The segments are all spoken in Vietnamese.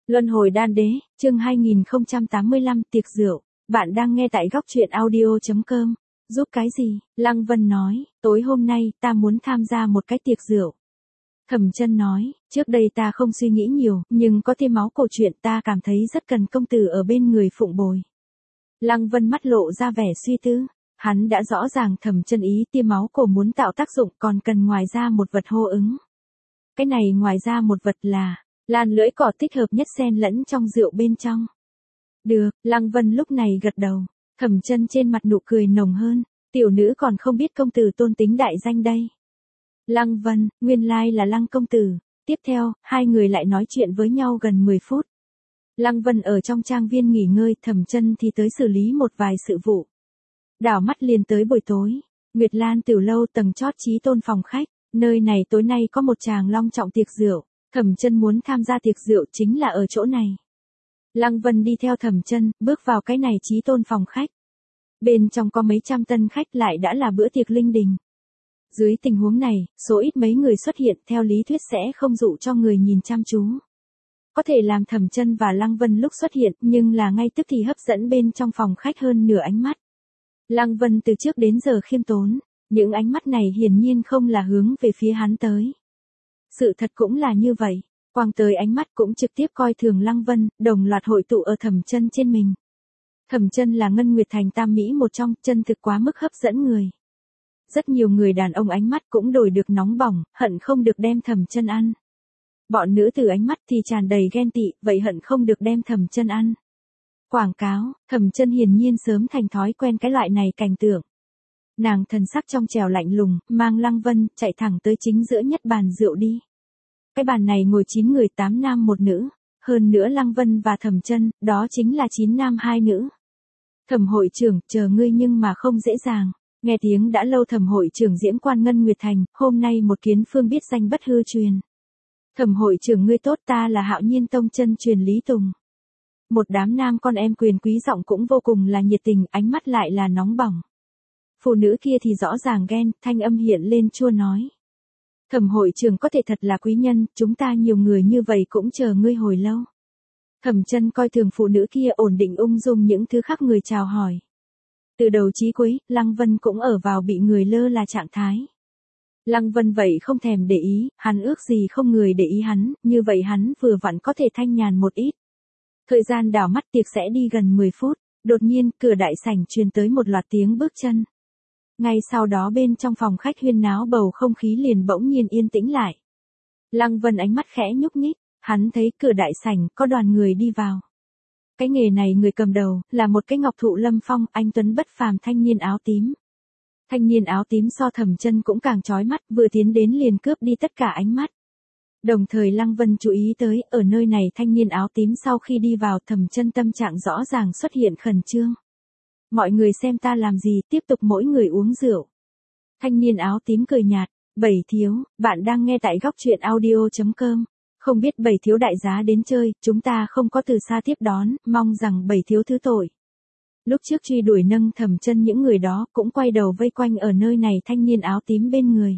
Luân hồi đan đế, chương 2085 tiệc rượu. Bạn đang nghe tại góc truyện audio.com. Giúp cái gì? Lăng Vân nói, tối hôm nay ta muốn tham gia một cái tiệc rượu. Thẩm Chân nói, trước đây ta không suy nghĩ nhiều, nhưng có thêm máu cổ truyện ta cảm thấy rất cần công tử ở bên người phụng bồi. Lăng Vân mắt lộ ra vẻ suy tư. Hắn đã rõ ràng Thẩm Chân ý tiêm máu cổ muốn tạo tác dụng còn cần ngoài ra một vật hô ứng. Cái này ngoài ra một vật là lan lưỡi cỏ thích hợp nhất xen lẫn trong rượu bên trong. Được, Lăng Vân lúc này gật đầu. Thẩm Chân trên mặt nụ cười nồng hơn. Tiểu nữ còn không biết công tử tôn tính đại danh đây. Lăng Vân, nguyên lai là Lăng công tử. Tiếp theo, hai người lại nói chuyện với nhau gần 10 phút. Lăng Vân ở trong trang viên nghỉ ngơi, Thẩm Chân thì tới xử lý một vài sự vụ. Đảo mắt liền tới buổi tối. Nguyệt Lan tiểu lâu tầng chót Chí Tôn phòng khách. Nơi này tối nay có một tràng long trọng tiệc rượu. Thẩm Chân muốn tham gia tiệc rượu chính là ở chỗ này. Lăng Vân đi theo Thẩm Chân, bước vào cái này Chí Tôn phòng khách. Bên trong có mấy trăm tân khách lại đã là bữa tiệc linh đình. Dưới tình huống này, số ít mấy người xuất hiện theo lý thuyết sẽ không dụ cho người nhìn chăm chú. Có thể làm Thẩm Chân và Lăng Vân lúc xuất hiện nhưng là ngay tức thì hấp dẫn bên trong phòng khách hơn nửa ánh mắt. Lăng Vân từ trước đến giờ khiêm tốn, những ánh mắt này hiển nhiên không là hướng về phía hắn tới. Sự thật cũng là như vậy, quang tới ánh mắt cũng trực tiếp coi thường Lăng Vân, đồng loạt hội tụ ở Thẩm Chân trên mình. Thẩm Chân là Ngân Nguyệt Thành tam mỹ một trong, chân thực quá mức hấp dẫn người. Rất nhiều người đàn ông ánh mắt cũng đổi được nóng bỏng, hận không được đem Thẩm Chân ăn. Bọn nữ từ ánh mắt thì tràn đầy ghen tị, vậy hận không được đem Thẩm Chân ăn. Quảng cáo, Thẩm Chân hiển nhiên sớm thành thói quen cái loại này cảnh tượng. Nàng thần sắc trong trẻo lạnh lùng, mang Lăng Vân chạy thẳng tới chính giữa nhất bàn rượu đi. Cái bàn này ngồi 9 người 8 nam 1 nữ, hơn nữa Lăng Vân và Thẩm Chân, đó chính là 9 nam 2 nữ. Thẩm hội trưởng, chờ ngươi nhưng mà không dễ dàng. Nghe tiếng đã lâu Thẩm hội trưởng Diễm Quan Ngân Nguyệt Thành, hôm nay một kiến phương biết danh bất hư truyền. Thẩm hội trưởng ngươi tốt, ta là Hạo Nhiên Tông chân truyền Lý Tùng. Một đám nam con em quyền quý giọng cũng vô cùng là nhiệt tình, ánh mắt lại là nóng bỏng. Phụ nữ kia thì rõ ràng ghen, thanh âm hiện lên chua nói. Thẩm hội trưởng có thể thật là quý nhân, chúng ta nhiều người như vậy cũng chờ ngươi hồi lâu. Thẩm Chân coi thường phụ nữ kia ổn định ung dung những thứ khác người chào hỏi. Từ đầu chí cuối, Lăng Vân cũng ở vào bị người lơ là trạng thái. Lăng Vân vậy không thèm để ý, hắn ước gì không người để ý hắn, như vậy hắn vừa vặn có thể thanh nhàn một ít. Thời gian đảo mắt tiệc sẽ đi gần 10 phút, đột nhiên cửa đại sảnh truyền tới một loạt tiếng bước chân. Ngay sau đó bên trong phòng khách huyên náo bầu không khí liền bỗng nhiên yên tĩnh lại. Lăng Vân ánh mắt khẽ nhúc nhích, hắn thấy cửa đại sảnh có đoàn người đi vào. Cái nghề này người cầm đầu là một cái ngọc thụ lâm phong, anh tuấn bất phàm thanh niên áo tím. Thanh niên áo tím so Thẩm Chân cũng càng chói mắt, vừa tiến đến liền cướp đi tất cả ánh mắt. Đồng thời Lăng Vân chú ý tới, ở nơi này thanh niên áo tím sau khi đi vào Thẩm Chân tâm trạng rõ ràng xuất hiện khẩn trương. Mọi người xem ta làm gì, tiếp tục mỗi người uống rượu. Thanh niên áo tím cười nhạt, Bảy thiếu, bạn đang nghe tại góc truyện audio.com. Không biết Bảy thiếu đại giá đến chơi, chúng ta không có từ xa tiếp đón, mong rằng Bảy thiếu thứ tội. Lúc trước truy đuổi nâng Thẩm Chân những người đó cũng quay đầu vây quanh ở nơi này thanh niên áo tím bên người.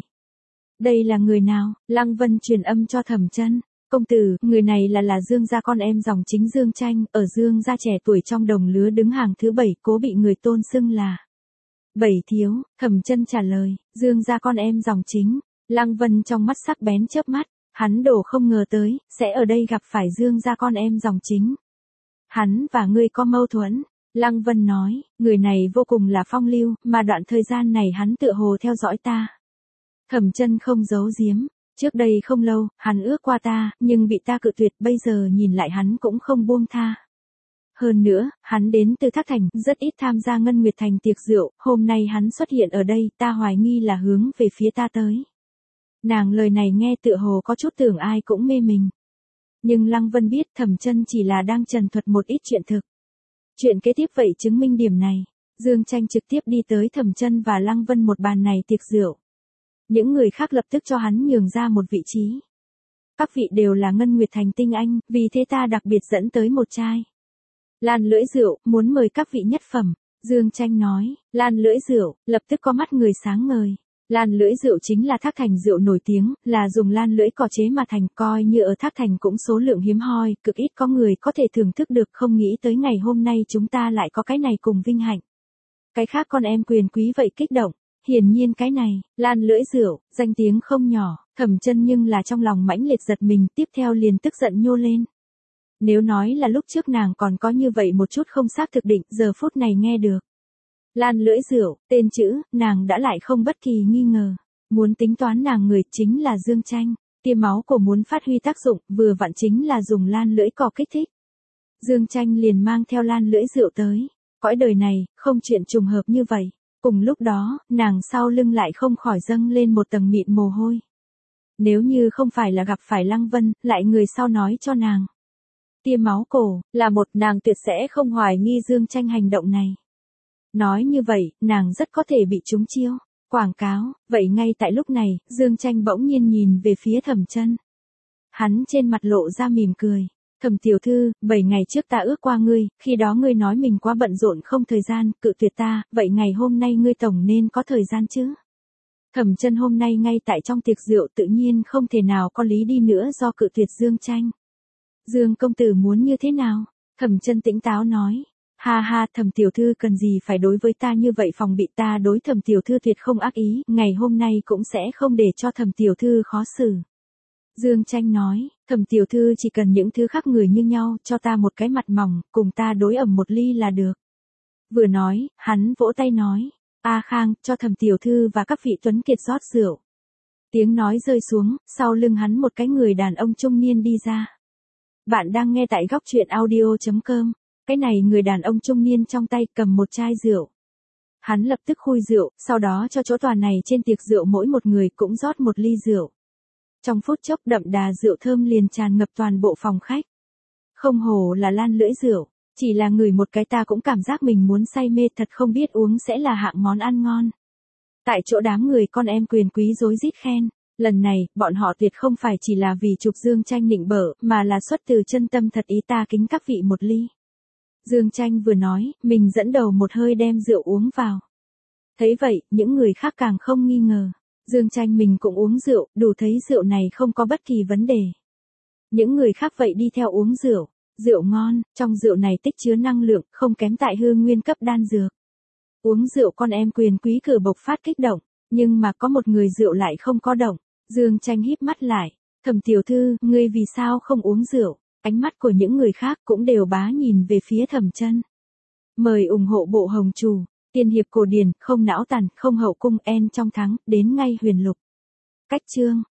Đây là người nào? Lăng Vân truyền âm cho Thẩm Chân. Công tử, người này là Dương gia con em dòng chính Dương Tranh, ở Dương gia trẻ tuổi trong đồng lứa đứng hàng thứ 7, cố bị người tôn xưng là Bảy thiếu. Thẩm Chân trả lời, Dương gia con em dòng chính. Lăng Vân trong mắt sắc bén chớp mắt, hắn đổ không ngờ tới, sẽ ở đây gặp phải Dương gia con em dòng chính. Hắn và ngươi có mâu thuẫn. Lăng Vân nói, người này vô cùng là phong lưu, mà đoạn thời gian này hắn tựa hồ theo dõi ta. Thẩm Chân không giấu giếm, trước đây không lâu, hắn ước qua ta, nhưng bị ta cự tuyệt, bây giờ nhìn lại hắn cũng không buông tha. Hơn nữa, hắn đến từ Thác Thành, rất ít tham gia Ngân Nguyệt Thành tiệc rượu, hôm nay hắn xuất hiện ở đây, ta hoài nghi là hướng về phía ta tới. Nàng lời này nghe tựa hồ có chút tưởng ai cũng mê mình. Nhưng Lăng Vân biết Thẩm Chân chỉ là đang trần thuật một ít chuyện thực. Chuyện kế tiếp vậy chứng minh điểm này. Dương Tranh trực tiếp đi tới Thẩm Chân và Lăng Vân một bàn này tiệc rượu. Những người khác lập tức cho hắn nhường ra một vị trí. Các vị đều là Ngân Nguyệt Thành tinh anh, vì thế ta đặc biệt dẫn tới một chai lan lưỡi rượu, muốn mời các vị nhất phẩm. Dương Tranh nói, lan lưỡi rượu, lập tức có mắt người sáng ngời. Lan lưỡi rượu chính là Thác Thành rượu nổi tiếng, là dùng lan lưỡi cò chế mà thành, coi như ở Thác Thành cũng số lượng hiếm hoi, cực ít có người có thể thưởng thức được, không nghĩ tới ngày hôm nay chúng ta lại có cái này cùng vinh hạnh. Cái khác con em quyền quý vậy kích động, hiển nhiên cái này, lan lưỡi rượu, danh tiếng không nhỏ, Thẩm Chân nhưng là trong lòng mãnh liệt giật mình, tiếp theo liền tức giận nhô lên. Nếu nói là lúc trước nàng còn có như vậy một chút không xác thực định, giờ phút này nghe được. Lan lưỡi rượu, tên chữ, nàng đã lại không bất kỳ nghi ngờ. Muốn tính toán nàng người chính là Dương Tranh, tia máu cổ muốn phát huy tác dụng, vừa vặn chính là dùng lan lưỡi cò kích thích. Dương Tranh liền mang theo lan lưỡi rượu tới. Cõi đời này, không chuyện trùng hợp như vậy. Cùng lúc đó, nàng sau lưng lại không khỏi dâng lên một tầng mịn mồ hôi. Nếu như không phải là gặp phải Lăng Vân, lại người sau nói cho nàng. Tia máu cổ, là một nàng tuyệt sẽ không hoài nghi Dương Tranh hành động này. Nói như vậy, nàng rất có thể bị trúng chiêu. Quảng cáo, vậy ngay tại lúc này, Dương Tranh bỗng nhiên nhìn về phía Thẩm Chân. Hắn trên mặt lộ ra mỉm cười. Thẩm tiểu thư, 7 ngày trước ta ước qua ngươi, khi đó ngươi nói mình quá bận rộn không thời gian, cự tuyệt ta, vậy ngày hôm nay ngươi tổng nên có thời gian chứ. Thẩm Chân hôm nay ngay tại trong tiệc rượu tự nhiên không thể nào có lý đi nữa do cự tuyệt Dương Tranh. Dương công tử muốn như thế nào? Thẩm Chân tĩnh táo nói. Ha ha, Thẩm tiểu thư cần gì phải đối với ta như vậy, phòng bị ta đối Thẩm tiểu thư tuyệt không ác ý, ngày hôm nay cũng sẽ không để cho Thẩm tiểu thư khó xử. Dương Tranh nói, Thẩm tiểu thư chỉ cần những thứ khác người như nhau, cho ta một cái mặt mỏng, cùng ta đối ẩm một ly là được. Vừa nói, hắn vỗ tay nói, A Khang, cho Thẩm tiểu thư và các vị tuấn kiệt rót rượu. Tiếng nói rơi xuống, sau lưng hắn một cái người đàn ông trung niên đi ra. Bạn đang nghe tại góc truyện audio.com. Cái này người đàn ông trung niên trong tay cầm một chai rượu. Hắn lập tức khui rượu, sau đó cho chỗ tòa này trên tiệc rượu mỗi một người cũng rót một ly rượu. Trong phút chốc đậm đà rượu thơm liền tràn ngập toàn bộ phòng khách. Không hổ là lan lưỡi rượu, chỉ là ngửi một cái ta cũng cảm giác mình muốn say mê, thật không biết uống sẽ là hạng món ăn ngon. Tại chỗ đám người con em quyền quý rối rít khen. Lần này, bọn họ tuyệt không phải chỉ là vì chụp Dương Tranh nịnh bợ, mà là xuất từ chân tâm thật ý, ta kính các vị một ly. Dương Tranh vừa nói, mình dẫn đầu một hơi đem rượu uống vào. Thấy vậy, những người khác càng không nghi ngờ. Dương Tranh mình cũng uống rượu, đủ thấy rượu này không có bất kỳ vấn đề. Những người khác vậy đi theo uống rượu. Rượu ngon, trong rượu này tích chứa năng lượng, không kém tại hương nguyên cấp đan dược. Uống rượu con em quyền quý cử bộc phát kích động, nhưng mà có một người rượu lại không có động. Dương Tranh híp mắt lại, Thẩm tiểu thư, ngươi vì sao không uống rượu? Ánh mắt của những người khác cũng đều bá nhìn về phía Thẩm Chân. Mời ủng hộ bộ Hồng Trù, tiên hiệp cổ điển, không não tàn, không hậu cung, en trong thắng, đến ngay huyền lục. Cách chương